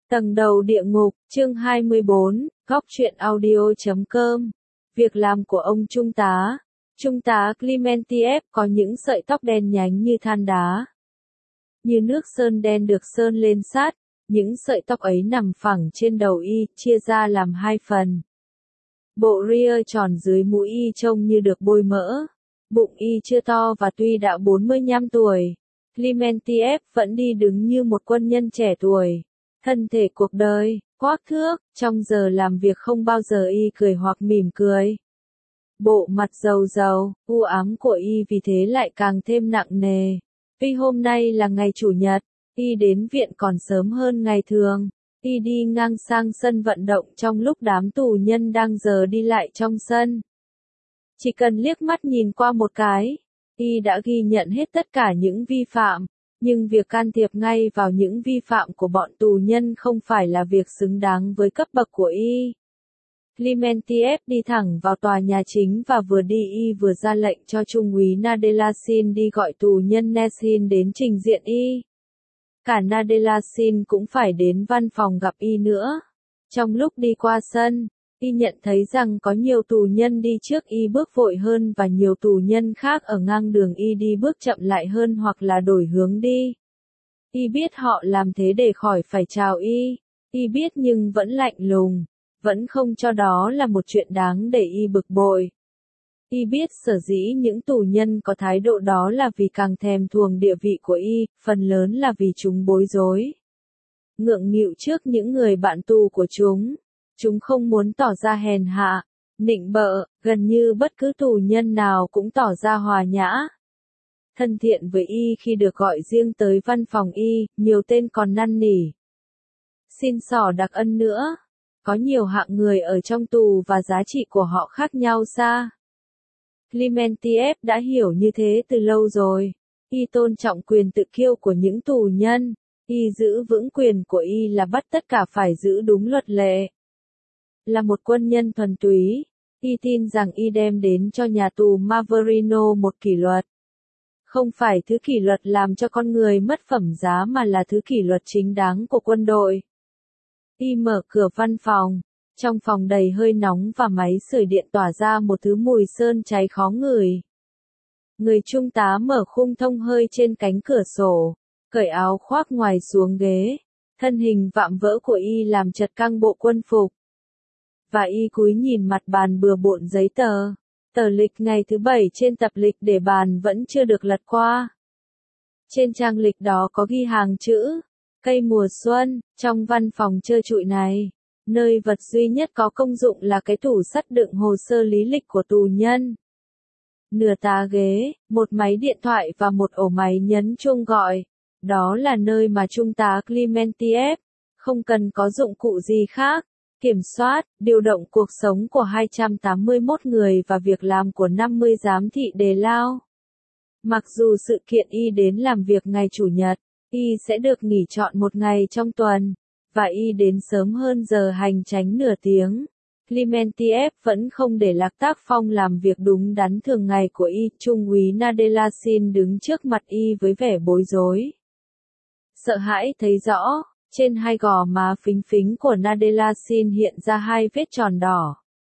Tầng đầu địa ngục, chương 24, góc truyện audio.com. Việc làm của ông Trung tá. Trung tá Clementiev có những sợi tóc đen nhánh như than đá. Như nước sơn đen được sơn lên sát, những sợi tóc ấy nằm phẳng trên đầu y, chia ra làm hai phần. Bộ ria tròn dưới mũi y trông như được bôi mỡ. Bụng y chưa to và tuy đã 45 tuổi, Clementiev vẫn đi đứng như một quân nhân trẻ tuổi. Thân thể cuộc đời, quắc thước, trong giờ làm việc không bao giờ y cười hoặc mỉm cười. Bộ mặt rầu rầu, u ám của y vì thế lại càng thêm nặng nề. Tuy hôm nay là ngày Chủ nhật, y đến viện còn sớm hơn ngày thường. Y đi ngang sang sân vận động trong lúc đám tù nhân đang giờ đi lại trong sân. Chỉ cần liếc mắt nhìn qua một cái, y đã ghi nhận hết tất cả những vi phạm. Nhưng việc can thiệp ngay vào những vi phạm của bọn tù nhân không phải là việc xứng đáng với cấp bậc của y. Clementiev đi thẳng vào tòa nhà chính và vừa đi y vừa ra lệnh cho Trung úy Nadelasin đi gọi tù nhân Nesin đến trình diện y. Cả Nadelasin cũng phải đến văn phòng gặp y nữa. Trong lúc đi qua sân, y nhận thấy rằng có nhiều tù nhân đi trước y bước vội hơn và nhiều tù nhân khác ở ngang đường y đi bước chậm lại hơn hoặc là đổi hướng đi. Y biết họ làm thế để khỏi phải chào y. Y biết nhưng vẫn lạnh lùng, vẫn không cho đó là một chuyện đáng để y bực bội. Y biết sở dĩ những tù nhân có thái độ đó là vì càng thèm thuồng địa vị của y, phần lớn là vì chúng bối rối. Ngượng nghịu trước những người bạn tù của chúng. Chúng không muốn tỏ ra hèn hạ, nịnh bợ, gần như bất cứ tù nhân nào cũng tỏ ra hòa nhã. Thân thiện với y khi được gọi riêng tới văn phòng y, nhiều tên còn năn nỉ. Xin xỏ đặc ân nữa. Có nhiều hạng người ở trong tù và giá trị của họ khác nhau xa. Clementiev đã hiểu như thế từ lâu rồi. Y tôn trọng quyền tự kiêu của những tù nhân. Y giữ vững quyền của y là bắt tất cả phải giữ đúng luật lệ. Là một quân nhân thuần túy, y tin rằng y đem đến cho nhà tù Maverino một kỷ luật. Không phải thứ kỷ luật làm cho con người mất phẩm giá mà là thứ kỷ luật chính đáng của quân đội. Y mở cửa văn phòng, trong phòng đầy hơi nóng và máy sưởi điện tỏa ra một thứ mùi sơn cháy khó ngửi. Người trung tá mở khung thông hơi trên cánh cửa sổ, cởi áo khoác ngoài xuống ghế, thân hình vạm vỡ của y làm chật căng bộ quân phục. Và y cúi nhìn mặt bàn bừa bộn giấy tờ. Tờ lịch ngày thứ 7 trên tập lịch để bàn vẫn chưa được lật qua. Trên trang lịch đó có ghi hàng chữ, cây mùa xuân, trong văn phòng trơ trụi này. Nơi vật duy nhất có công dụng là cái tủ sắt đựng hồ sơ lý lịch của tù nhân. Nửa tá ghế, một máy điện thoại và một ổ máy nhấn chuông gọi. Đó là nơi mà Trung tá Clementiev không cần có dụng cụ gì khác. Kiểm soát, điều động cuộc sống của 281 người và việc làm của 50 giám thị đề lao. Mặc dù sự kiện y đến làm việc ngày Chủ nhật, y sẽ được nghỉ trọn một ngày trong tuần, và y đến sớm hơn giờ hành chánh nửa tiếng. Clementiev vẫn không để lạc tác phong làm việc đúng đắn thường ngày của y. Trung úy Nadelasin đứng trước mặt y với vẻ bối rối. Sợ hãi thấy rõ. Trên hai gò má phính phính của Nadelasin hiện ra hai vết tròn đỏ.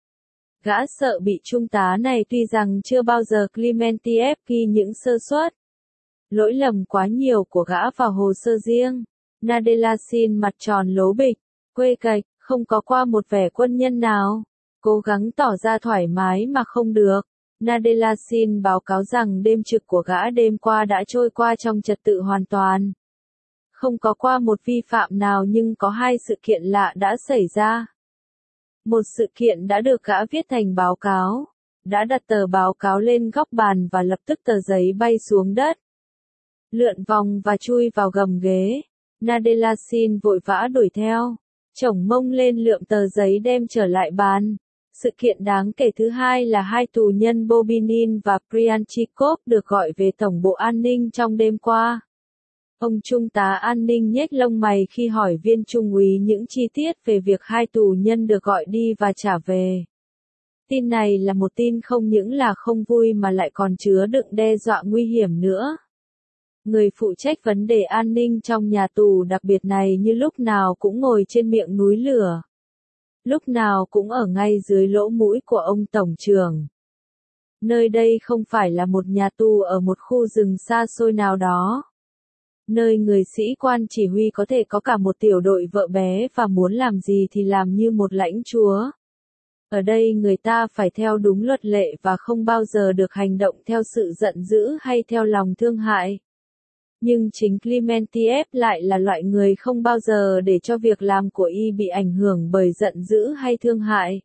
Gã sợ bị trung tá này tuy rằng chưa bao giờ Clementiev ghi những sơ suất. Lỗi lầm quá nhiều của gã vào hồ sơ riêng. Nadelasin mặt tròn lố bịch, quê cạch, không có qua một vẻ quân nhân nào. Cố gắng tỏ ra thoải mái mà không được. Nadelasin báo cáo rằng đêm trực của gã đêm qua đã trôi qua trong trật tự hoàn toàn. Không có qua một vi phạm nào nhưng có hai sự kiện lạ đã xảy ra. Một sự kiện đã được gã viết thành báo cáo. Đã đặt tờ báo cáo lên góc bàn và lập tức tờ giấy bay xuống đất. Lượn vòng và chui vào gầm ghế. Nadelasin vội vã đuổi theo. Chổng mông lên lượm tờ giấy đem trở lại bàn. Sự kiện đáng kể thứ hai là hai tù nhân Bobinin và Prianchikov được gọi về tổng bộ an ninh trong đêm qua. Ông Trung tá an ninh nhếch lông mày khi hỏi viên trung úy những chi tiết về việc hai tù nhân được gọi đi và trả về. Tin này là một tin không những là không vui mà lại còn chứa đựng đe dọa nguy hiểm nữa. Người phụ trách vấn đề an ninh trong nhà tù đặc biệt này như lúc nào cũng ngồi trên miệng núi lửa. Lúc nào cũng ở ngay dưới lỗ mũi của ông tổng trưởng. Nơi đây không phải là một nhà tù ở một khu rừng xa xôi nào đó. Nơi người sĩ quan chỉ huy có thể có cả một tiểu đội vợ bé và muốn làm gì thì làm như một lãnh chúa. Ở đây người ta phải theo đúng luật lệ và không bao giờ được hành động theo sự giận dữ hay theo lòng thương hại. Nhưng chính Clementiev lại là loại người không bao giờ để cho việc làm của y bị ảnh hưởng bởi giận dữ hay thương hại.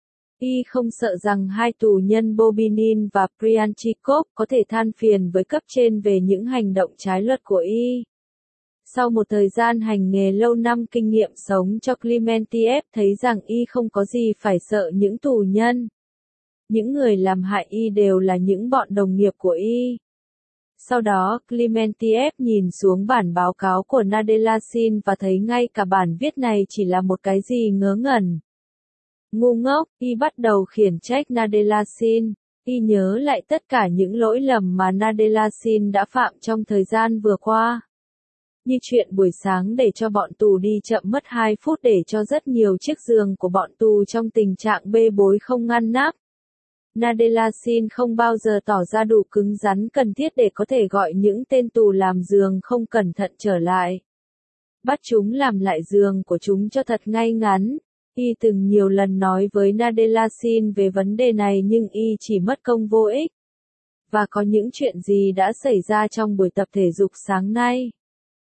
Y không sợ rằng hai tù nhân Bobinin và Pryanchikov có thể than phiền với cấp trên về những hành động trái luật của y. Sau một thời gian hành nghề lâu năm kinh nghiệm sống cho Clementiev thấy rằng y không có gì phải sợ những tù nhân. Những người làm hại y đều là những bọn đồng nghiệp của y. Sau đó, Clementiev nhìn xuống bản báo cáo của Nadelasin và thấy ngay cả bản viết này chỉ là một cái gì ngớ ngẩn. Ngu ngốc, y bắt đầu khiển trách Nadelasin. Y nhớ lại tất cả những lỗi lầm mà Nadelasin đã phạm trong thời gian vừa qua. Như chuyện buổi sáng để cho bọn tù đi chậm mất 2 phút để cho rất nhiều chiếc giường của bọn tù trong tình trạng bê bối không ngăn nắp. Nadelasin không bao giờ tỏ ra đủ cứng rắn cần thiết để có thể gọi những tên tù làm giường không cẩn thận trở lại. Bắt chúng làm lại giường của chúng cho thật ngay ngắn. Y từng nhiều lần nói với Nadelasin về vấn đề này nhưng y chỉ mất công vô ích. Và có những chuyện gì đã xảy ra trong buổi tập thể dục sáng nay?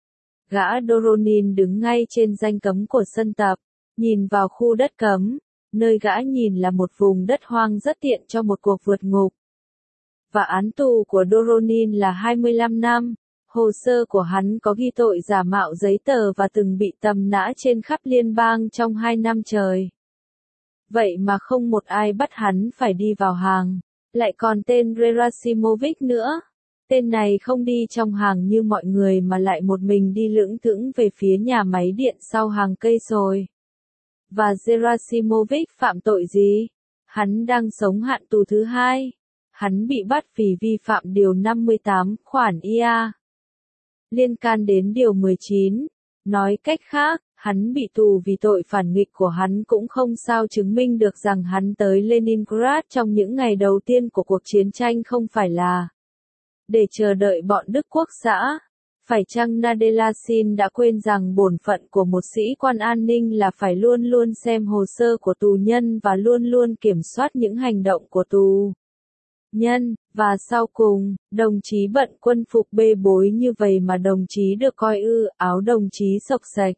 Gã Doronin đứng ngay trên ranh cấm của sân tập, nhìn vào khu đất cấm. Nơi gã nhìn là một vùng đất hoang rất tiện cho một cuộc vượt ngục. Và án tù của Doronin là 25 năm. Hồ sơ của hắn có ghi tội giả mạo giấy tờ và từng bị tầm nã trên khắp liên bang trong 2 năm trời. Vậy mà không một ai bắt hắn phải đi vào hàng. Lại còn tên Gerasimovich nữa. Tên này không đi trong hàng như mọi người mà lại một mình đi lững thững về phía nhà máy điện sau hàng cây rồi. Và Gerasimovich phạm tội gì? Hắn đang sống hạn tù thứ 2. Hắn bị bắt vì vi phạm điều 58 khoản IA. Liên can đến điều 19. Nói cách khác, hắn bị tù vì tội phản nghịch của hắn cũng không sao chứng minh được rằng hắn tới Leningrad trong những ngày đầu tiên của cuộc chiến tranh không phải là để chờ đợi bọn Đức Quốc xã. Phải chăng Nadelasin đã quên rằng bổn phận của một sĩ quan an ninh là phải luôn luôn xem hồ sơ của tù nhân và luôn luôn kiểm soát những hành động của tù nhân, và sau cùng, đồng chí bận quân phục bê bối như vậy mà đồng chí được coi áo đồng chí xộc xạch.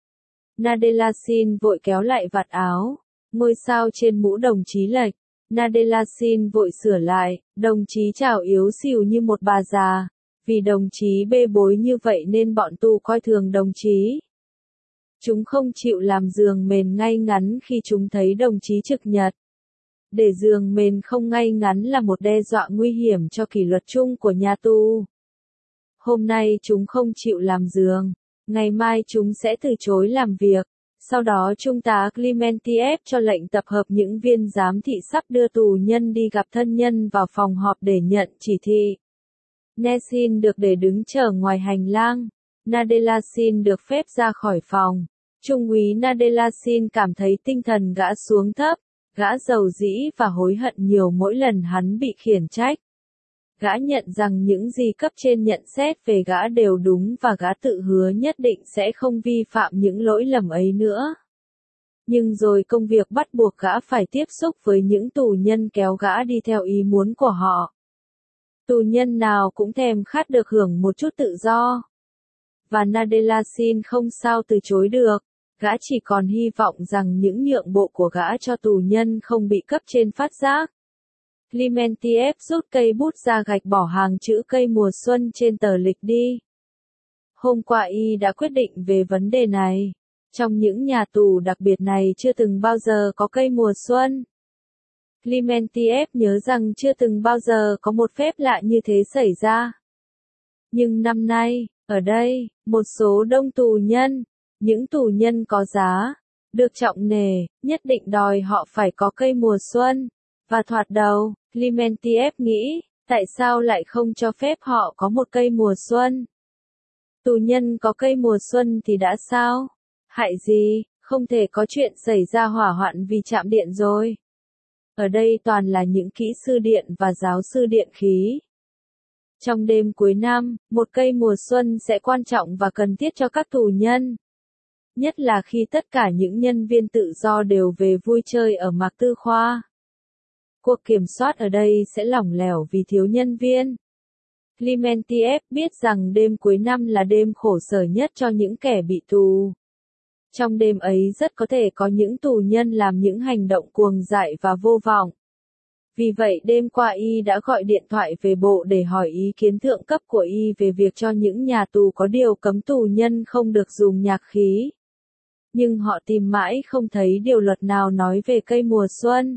Nadelasin vội kéo lại vạt áo, ngôi sao trên mũ đồng chí lệch. Nadelasin vội sửa lại, đồng chí chào yếu xìu như một bà già. Vì đồng chí bê bối như vậy nên bọn tù coi thường đồng chí. Chúng không chịu làm giường mền ngay ngắn khi chúng thấy đồng chí trực nhật. Để giường mền không ngay ngắn là một đe dọa nguy hiểm cho kỷ luật chung của nhà tù. Hôm nay chúng không chịu làm giường, ngày mai chúng sẽ từ chối làm việc. Sau đó Trung tá Clementiev cho lệnh tập hợp những viên giám thị sắp đưa tù nhân đi gặp thân nhân vào phòng họp để nhận chỉ thị. Nesin được để đứng chờ ngoài hành lang. Nadelasin được phép ra khỏi phòng. Trung úy Nadelasin cảm thấy tinh thần gã xuống thấp. Gã giàu dĩ và hối hận nhiều mỗi lần hắn bị khiển trách. Gã nhận rằng những gì cấp trên nhận xét về gã đều đúng và gã tự hứa nhất định sẽ không vi phạm những lỗi lầm ấy nữa. Nhưng rồi công việc bắt buộc gã phải tiếp xúc với những tù nhân kéo gã đi theo ý muốn của họ. Tù nhân nào cũng thèm khát được hưởng một chút tự do. Và Nadelasin không sao từ chối được. Gã chỉ còn hy vọng rằng những nhượng bộ của gã cho tù nhân không bị cấp trên phát giác. Clementiev rút cây bút ra gạch bỏ hàng chữ cây mùa xuân trên tờ lịch đi. Hôm qua y đã quyết định về vấn đề này. Trong những nhà tù đặc biệt này chưa từng bao giờ có cây mùa xuân. Clementiev nhớ rằng chưa từng bao giờ có một phép lạ như thế xảy ra. Nhưng năm nay, ở đây, một số đông tù nhân, những tù nhân có giá, được trọng nể, nhất định đòi họ phải có cây mùa xuân. Và thoạt đầu, Clementiev nghĩ, tại sao lại không cho phép họ có một cây mùa xuân? Tù nhân có cây mùa xuân thì đã sao? Hại gì, không thể có chuyện xảy ra hỏa hoạn vì chạm điện rồi. Ở đây toàn là những kỹ sư điện và giáo sư điện khí. Trong đêm cuối năm, một cây mùa xuân sẽ quan trọng và cần thiết cho các tù nhân. Nhất là khi tất cả những nhân viên tự do đều về vui chơi ở Mạc Tư Khoa. Cuộc kiểm soát ở đây sẽ lỏng lẻo vì thiếu nhân viên. Clementiev biết rằng đêm cuối năm là đêm khổ sở nhất cho những kẻ bị tù. Trong đêm ấy rất có thể có những tù nhân làm những hành động cuồng dại và vô vọng. Vì vậy đêm qua y đã gọi điện thoại về bộ để hỏi ý kiến thượng cấp của y về việc cho những nhà tù có điều cấm tù nhân không được dùng nhạc khí. Nhưng họ tìm mãi không thấy điều luật nào nói về cây mùa xuân.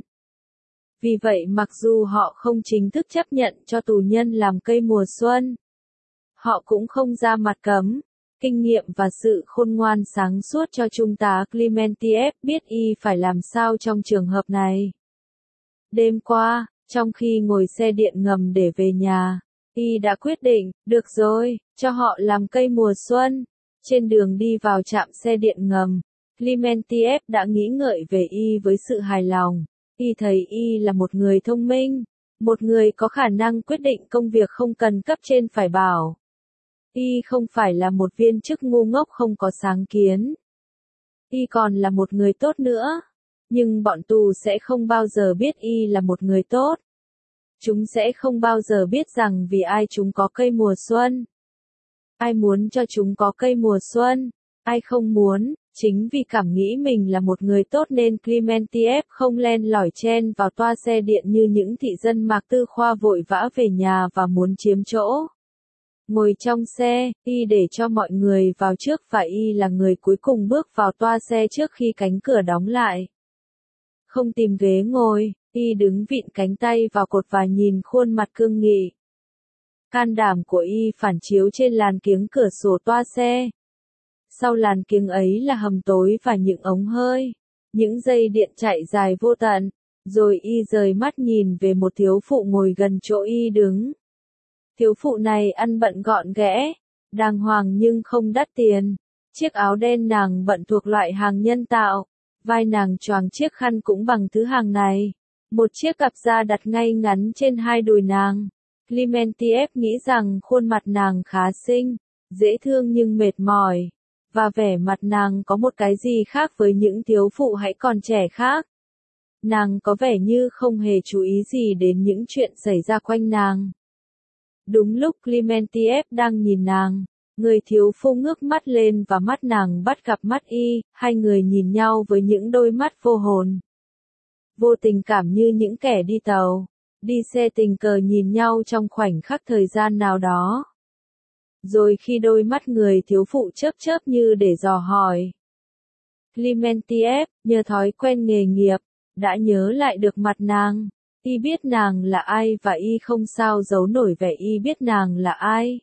Vì vậy mặc dù họ không chính thức chấp nhận cho tù nhân làm cây mùa xuân, họ cũng không ra mặt cấm. Kinh nghiệm và sự khôn ngoan sáng suốt cho Trung tá Clementiev biết y phải làm sao trong trường hợp này. Đêm qua, trong khi ngồi xe điện ngầm để về nhà, y đã quyết định, được rồi, cho họ làm cây mùa xuân. Trên đường đi vào trạm xe điện ngầm, Clementiev đã nghĩ ngợi về y với sự hài lòng. Y thấy y là một người thông minh, một người có khả năng quyết định công việc không cần cấp trên phải bảo. Y không phải là một viên chức ngu ngốc không có sáng kiến. Y còn là một người tốt nữa. Nhưng bọn tù sẽ không bao giờ biết y là một người tốt. Chúng sẽ không bao giờ biết rằng vì ai chúng có cây mùa xuân. Ai muốn cho chúng có cây mùa xuân, ai không muốn. Chính vì cảm nghĩ mình là một người tốt nên Clementiev không len lỏi chen vào toa xe điện như những thị dân Mạc Tư Khoa vội vã về nhà và muốn chiếm chỗ. Ngồi trong xe, y để cho mọi người vào trước và y là người cuối cùng bước vào toa xe trước khi cánh cửa đóng lại. Không tìm ghế ngồi, y đứng vịn cánh tay vào cột và nhìn khuôn mặt cương nghị. Can đảm của y phản chiếu trên làn kiếng cửa sổ toa xe. Sau làn kiếng ấy là hầm tối và những ống hơi, những dây điện chạy dài vô tận, rồi y rời mắt nhìn về một thiếu phụ ngồi gần chỗ y đứng. Thiếu phụ này ăn bận gọn ghẽ, đàng hoàng nhưng không đắt tiền. Chiếc áo đen nàng bận thuộc loại hàng nhân tạo, vai nàng choàng chiếc khăn cũng bằng thứ hàng này. Một chiếc cặp da đặt ngay ngắn trên hai đùi nàng. Clementiev nghĩ rằng khuôn mặt nàng khá xinh, dễ thương nhưng mệt mỏi. Và vẻ mặt nàng có một cái gì khác với những thiếu phụ hãy còn trẻ khác. Nàng có vẻ như không hề chú ý gì đến những chuyện xảy ra quanh nàng. Đúng lúc Clementiev đang nhìn nàng, người thiếu phụ ngước mắt lên và mắt nàng bắt gặp mắt y, hai người nhìn nhau với những đôi mắt vô hồn. Vô tình cảm như những kẻ đi tàu, đi xe tình cờ nhìn nhau trong khoảnh khắc thời gian nào đó. Rồi khi đôi mắt người thiếu phụ chớp chớp như để dò hỏi. Clementiev, nhờ thói quen nghề nghiệp, đã nhớ lại được mặt nàng. Y biết nàng là ai và y không sao giấu nổi vẻ y biết nàng là ai.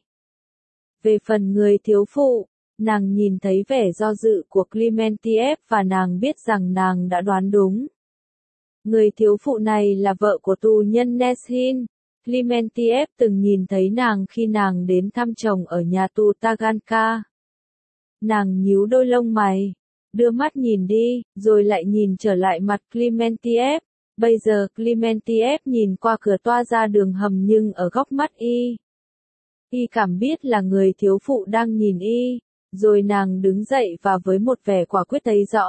Về phần người thiếu phụ, nàng nhìn thấy vẻ do dự của Clementiev và nàng biết rằng nàng đã đoán đúng. Người thiếu phụ này là vợ của tù nhân Neshin. Clementiev từng nhìn thấy nàng khi nàng đến thăm chồng ở nhà tù Taganka. Nàng nhíu đôi lông mày, đưa mắt nhìn đi, rồi lại nhìn trở lại mặt Clementiev. Bây giờ Clementiev nhìn qua cửa toa ra đường hầm nhưng ở góc mắt y. Y cảm biết là người thiếu phụ đang nhìn y, rồi nàng đứng dậy và với một vẻ quả quyết thấy rõ.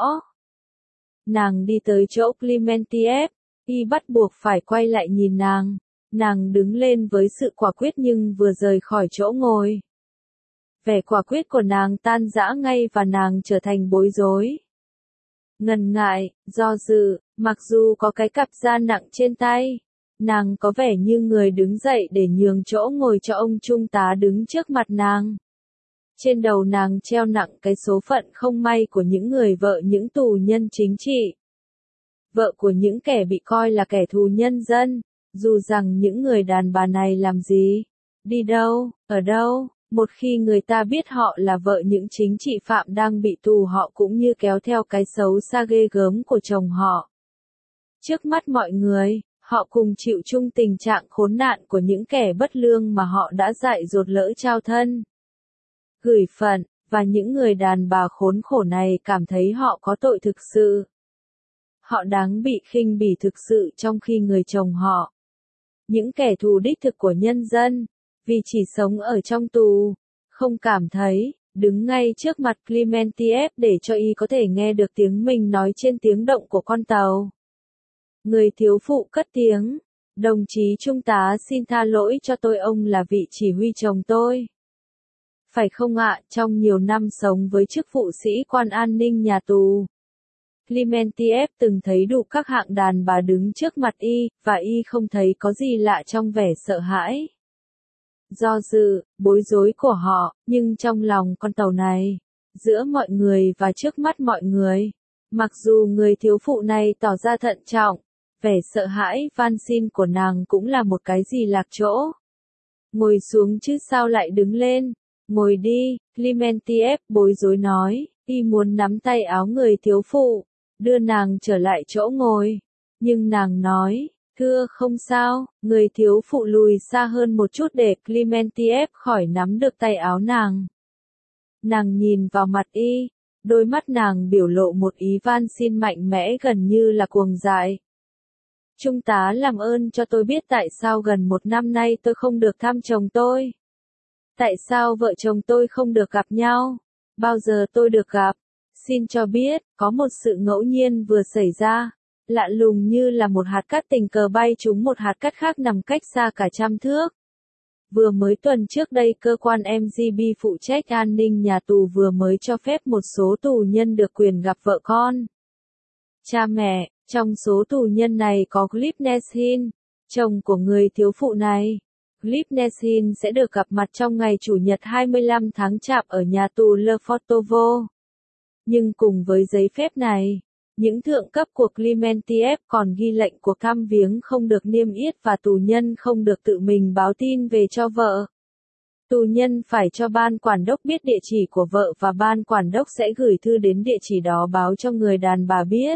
Nàng đi tới chỗ Clementiev, y bắt buộc phải quay lại nhìn nàng. Nàng đứng lên với sự quả quyết nhưng vừa rời khỏi chỗ ngồi. Vẻ quả quyết của nàng tan rã ngay và nàng trở thành bối rối. Ngần ngại, do dự, mặc dù có cái cặp da nặng trên tay, nàng có vẻ như người đứng dậy để nhường chỗ ngồi cho ông trung tá đứng trước mặt nàng. Trên đầu nàng treo nặng cái số phận không may của những người vợ những tù nhân chính trị. Vợ của những kẻ bị coi là kẻ thù nhân dân, dù rằng những người đàn bà này làm gì, đi đâu, ở đâu. Một khi người ta biết họ là vợ những chính trị phạm đang bị tù họ cũng như kéo theo cái xấu xa ghê gớm của chồng họ. Trước mắt mọi người, họ cùng chịu chung tình trạng khốn nạn của những kẻ bất lương mà họ đã dại dột lỡ trao thân. gửi phận, và những người đàn bà khốn khổ này cảm thấy họ có tội thực sự. Họ đáng bị khinh bỉ thực sự trong khi người chồng họ, những kẻ thù đích thực của nhân dân, vì chỉ sống ở trong tù, không cảm thấy, đứng ngay trước mặt Clementiev để cho y có thể nghe được tiếng mình nói trên tiếng động của con tàu. Người thiếu phụ cất tiếng, đồng chí trung tá xin tha lỗi cho tôi, ông là vị chỉ huy chồng tôi. Phải không ạ, trong nhiều năm sống với chức vụ sĩ quan an ninh nhà tù, Clementiev từng thấy đủ các hạng đàn bà đứng trước mặt y, và y không thấy có gì lạ trong vẻ sợ hãi, do dự, bối rối của họ, nhưng trong lòng con tàu này, giữa mọi người và trước mắt mọi người, mặc dù người thiếu phụ này tỏ ra thận trọng, vẻ sợ hãi van xin của nàng cũng là một cái gì lạc chỗ. Ngồi xuống chứ sao lại đứng lên, ngồi đi, Clementiev bối rối nói, y muốn nắm tay áo người thiếu phụ, đưa nàng trở lại chỗ ngồi, nhưng nàng nói, thưa không sao, người thiếu phụ lùi xa hơn một chút để Clementiev khỏi nắm được tay áo nàng. Nàng nhìn vào mặt y, đôi mắt nàng biểu lộ một ý van xin mạnh mẽ gần như là cuồng dại. Trung tá làm ơn cho tôi biết tại sao gần một năm nay tôi không được thăm chồng tôi. Tại sao vợ chồng tôi không được gặp nhau? Bao giờ tôi được gặp? Xin cho biết, có một sự ngẫu nhiên vừa xảy ra. Lạ lùng như là một hạt cát tình cờ bay trúng một hạt cát khác nằm cách xa cả trăm thước. Vừa mới tuần trước đây cơ quan MGB phụ trách an ninh nhà tù vừa mới cho phép một số tù nhân được quyền gặp vợ con, cha mẹ. Trong số tù nhân này có Gleb Neshin, chồng của người thiếu phụ này. Gleb Neshin sẽ được gặp mặt trong ngày Chủ nhật 25 tháng Chạp ở nhà tù Lefortovo. Nhưng cùng với giấy phép này, những thượng cấp của Clementiev còn ghi lệnh cuộc thăm viếng không được niêm yết và tù nhân không được tự mình báo tin về cho vợ. Tù nhân phải cho ban quản đốc biết địa chỉ của vợ và ban quản đốc sẽ gửi thư đến địa chỉ đó báo cho người đàn bà biết.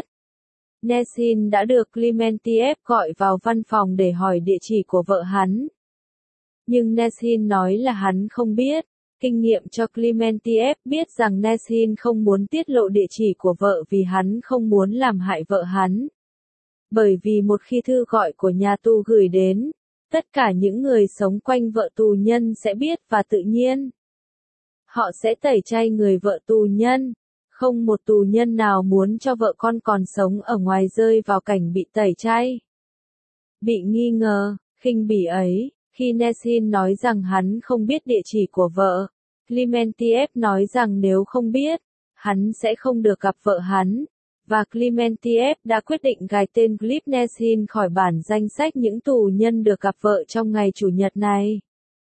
Neshin đã được Clementiev gọi vào văn phòng để hỏi địa chỉ của vợ hắn. Nhưng Neshin nói là hắn không biết. Kinh nghiệm cho Clementiev biết rằng Neshin không muốn tiết lộ địa chỉ của vợ vì hắn không muốn làm hại vợ hắn. Bởi vì một khi thư gọi của nhà tù gửi đến, tất cả những người sống quanh vợ tù nhân sẽ biết và tự nhiên họ sẽ tẩy chay người vợ tù nhân. Không một tù nhân nào muốn cho vợ con còn sống ở ngoài rơi vào cảnh bị tẩy chay, bị nghi ngờ, khinh bỉ ấy. Khi Neshin nói rằng hắn không biết địa chỉ của vợ, Clementiev nói rằng nếu không biết, hắn sẽ không được gặp vợ hắn, và Clementiev đã quyết định gài tên Gleb Neshin khỏi bản danh sách những tù nhân được gặp vợ trong ngày Chủ nhật này.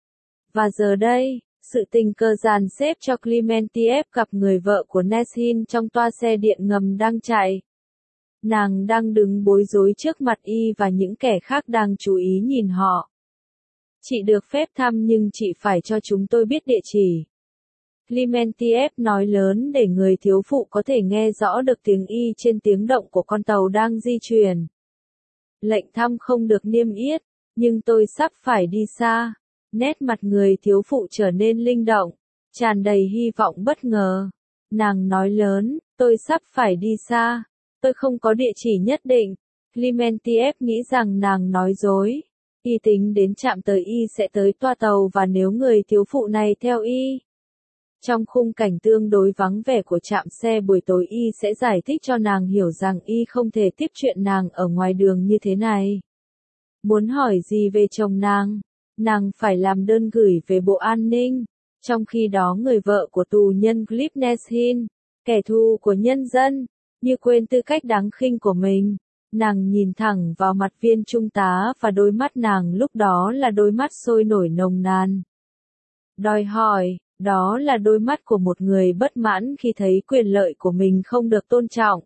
Và giờ đây, sự tình cờ dàn xếp cho Clementiev gặp người vợ của Neshin trong toa xe điện ngầm đang chạy. Nàng đang đứng bối rối trước mặt y và những kẻ khác đang chú ý nhìn họ. Chị được phép thăm nhưng chị phải cho chúng tôi biết địa chỉ. Clementiev nói lớn để người thiếu phụ có thể nghe rõ được tiếng y trên tiếng động của con tàu đang di chuyển. Lệnh thăm không được niêm yết, nhưng tôi sắp phải đi xa. Nét mặt người thiếu phụ trở nên linh động, tràn đầy hy vọng bất ngờ. Nàng nói lớn, tôi sắp phải đi xa. Tôi không có địa chỉ nhất định. Clementiev nghĩ rằng nàng nói dối. Y tính đến trạm tới y sẽ tới toa tàu và nếu người thiếu phụ này theo y. Trong khung cảnh tương đối vắng vẻ của trạm xe buổi tối y sẽ giải thích cho nàng hiểu rằng y không thể tiếp chuyện nàng ở ngoài đường như thế này. Muốn hỏi gì về chồng nàng phải làm đơn gửi về Bộ An ninh. Trong khi đó người vợ của tù nhân Gleb Neshin, kẻ thù của nhân dân, như quên tư cách đáng khinh của mình. Nàng nhìn thẳng vào mặt viên trung tá và đôi mắt nàng lúc đó là đôi mắt sôi nổi nồng nàn. Đòi hỏi, đó là đôi mắt của một người bất mãn khi thấy quyền lợi của mình không được tôn trọng.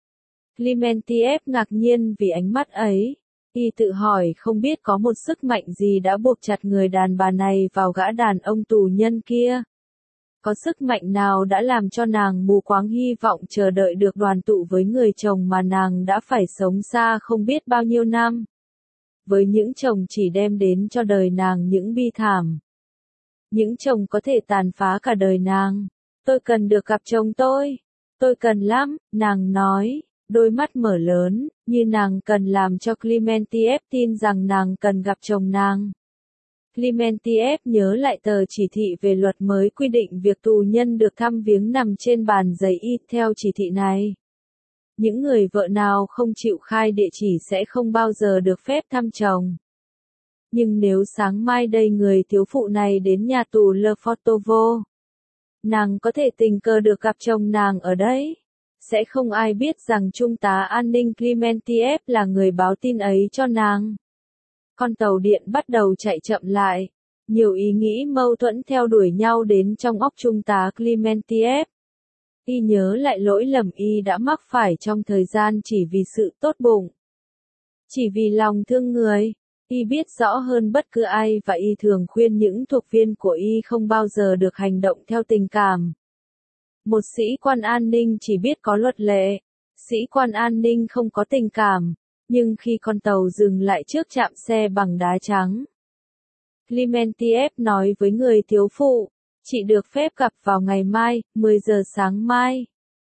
Clementiev ngạc nhiên vì ánh mắt ấy. Y tự hỏi không biết có một sức mạnh gì đã buộc chặt người đàn bà này vào gã đàn ông tù nhân kia. Có sức mạnh nào đã làm cho nàng mù quáng hy vọng chờ đợi được đoàn tụ với người chồng mà nàng đã phải sống xa không biết bao nhiêu năm. Với những chồng chỉ đem đến cho đời nàng những bi thảm. Những chồng có thể tàn phá cả đời nàng. Tôi cần được gặp chồng tôi. Tôi cần lắm, nàng nói, đôi mắt mở lớn, như nàng cần làm cho Clementiev tin rằng nàng cần gặp chồng nàng. Clementiev nhớ lại tờ chỉ thị về luật mới quy định việc tù nhân được thăm viếng nằm trên bàn giấy y. Theo chỉ thị này, những người vợ nào không chịu khai địa chỉ sẽ không bao giờ được phép thăm chồng. Nhưng nếu sáng mai đây người thiếu phụ này đến nhà tù Lefortovo, nàng có thể tình cờ được gặp chồng nàng ở đấy. Sẽ không ai biết rằng trung tá an ninh Clementiev là người báo tin ấy cho nàng. Con tàu điện bắt đầu chạy chậm lại. Nhiều ý nghĩ mâu thuẫn theo đuổi nhau đến trong óc trung tá Clementiev. Y nhớ lại lỗi lầm y đã mắc phải trong thời gian chỉ vì sự tốt bụng. Chỉ vì lòng thương người. Y biết rõ hơn bất cứ ai và y thường khuyên những thuộc viên của y không bao giờ được hành động theo tình cảm. Một sĩ quan an ninh chỉ biết có luật lệ. Sĩ quan an ninh không có tình cảm. Nhưng khi con tàu dừng lại trước trạm xe bằng đá trắng, Clementiev nói với người thiếu phụ, chị được phép gặp vào ngày mai, 10 giờ sáng mai.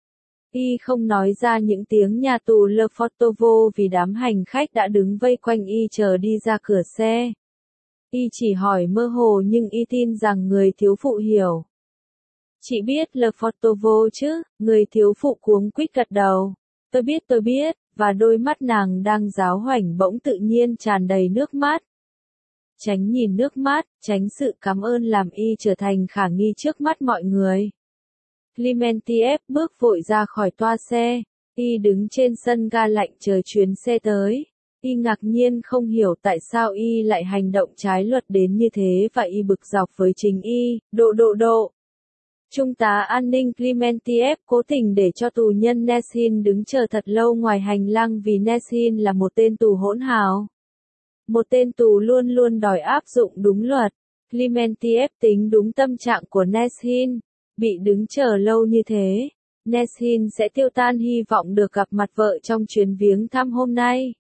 Y không nói ra những tiếng nhà tù Lefortovo vì đám hành khách đã đứng vây quanh y chờ đi ra cửa xe. Y chỉ hỏi mơ hồ nhưng y tin rằng người thiếu phụ hiểu. Chị biết Lefortovo chứ? Người thiếu phụ cuống quýt gật đầu. Tôi biết, và đôi mắt nàng đang giáo hoảnh bỗng tự nhiên tràn đầy nước mắt. Tránh nhìn nước mắt, tránh sự cảm ơn làm y trở thành khả nghi trước mắt mọi người. Clementiev bước vội ra khỏi toa xe. Y đứng trên sân ga lạnh chờ chuyến xe tới. Y ngạc nhiên không hiểu tại sao y lại hành động trái luật đến như thế và y bực dọc với chính y. Độ. Trung tá an ninh Clementiev cố tình để cho tù nhân Neshin đứng chờ thật lâu ngoài hành lang vì Neshin là một tên tù hỗn hào. Một tên tù luôn luôn đòi áp dụng đúng luật. Clementiev tính đúng tâm trạng của Neshin. Bị đứng chờ lâu như thế, Neshin sẽ tiêu tan hy vọng được gặp mặt vợ trong chuyến viếng thăm hôm nay.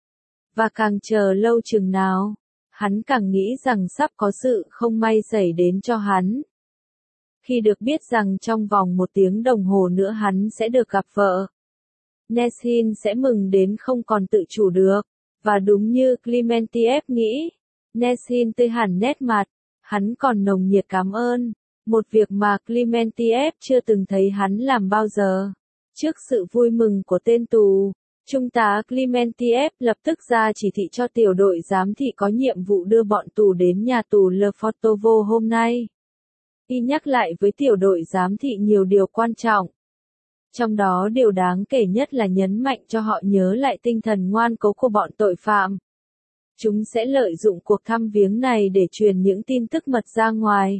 Và càng chờ lâu chừng nào, hắn càng nghĩ rằng sắp có sự không may xảy đến cho hắn. Khi được biết rằng trong vòng 1 tiếng đồng hồ nữa hắn sẽ được gặp vợ, Neshin sẽ mừng đến không còn tự chủ được. Và đúng như Clementiev nghĩ, Neshin tươi hẳn nét mặt, hắn còn nồng nhiệt cảm ơn. Một việc mà Clementiev chưa từng thấy hắn làm bao giờ. Trước sự vui mừng của tên tù, trung tá Clementiev lập tức ra chỉ thị cho tiểu đội giám thị có nhiệm vụ đưa bọn tù đến nhà tù Lefortovo hôm nay. Y nhắc lại với tiểu đội giám thị nhiều điều quan trọng. Trong đó điều đáng kể nhất là nhấn mạnh cho họ nhớ lại tinh thần ngoan cố của bọn tội phạm. Chúng sẽ lợi dụng cuộc thăm viếng này để truyền những tin tức mật ra ngoài.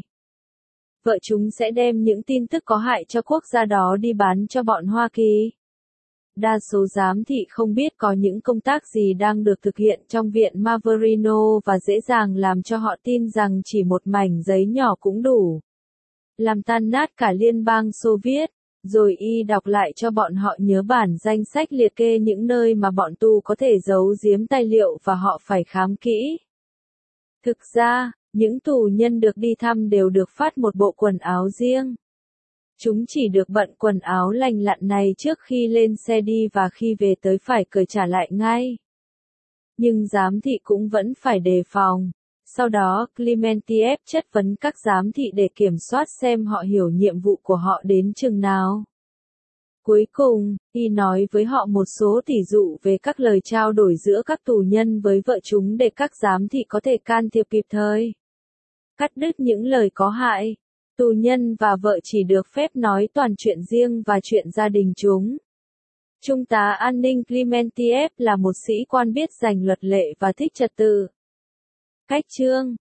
Vợ chúng sẽ đem những tin tức có hại cho quốc gia đó đi bán cho bọn Hoa Kỳ. Đa số giám thị không biết có những công tác gì đang được thực hiện trong viện Maverino và dễ dàng làm cho họ tin rằng chỉ một mảnh giấy nhỏ cũng đủ làm tan nát cả liên bang Xô Viết. Rồi y đọc lại cho bọn họ nhớ bản danh sách liệt kê những nơi mà bọn tù có thể giấu giếm tài liệu và họ phải khám kỹ. Thực ra, những tù nhân được đi thăm đều được phát một bộ quần áo riêng. Chúng chỉ được bận quần áo lành lặn này trước khi lên xe đi và khi về tới phải cởi trả lại ngay. Nhưng giám thị cũng vẫn phải đề phòng. Sau đó, Clementiev chất vấn các giám thị để kiểm soát xem họ hiểu nhiệm vụ của họ đến chừng nào. Cuối cùng, y nói với họ một số tỷ dụ về các lời trao đổi giữa các tù nhân với vợ chúng để các giám thị có thể can thiệp kịp thời. Cắt đứt những lời có hại. Tù nhân và vợ chỉ được phép nói toàn chuyện riêng và chuyện gia đình chúng. Trung tá an ninh Clementiev là một sĩ quan biết giành luật lệ và thích trật tự. Cách chương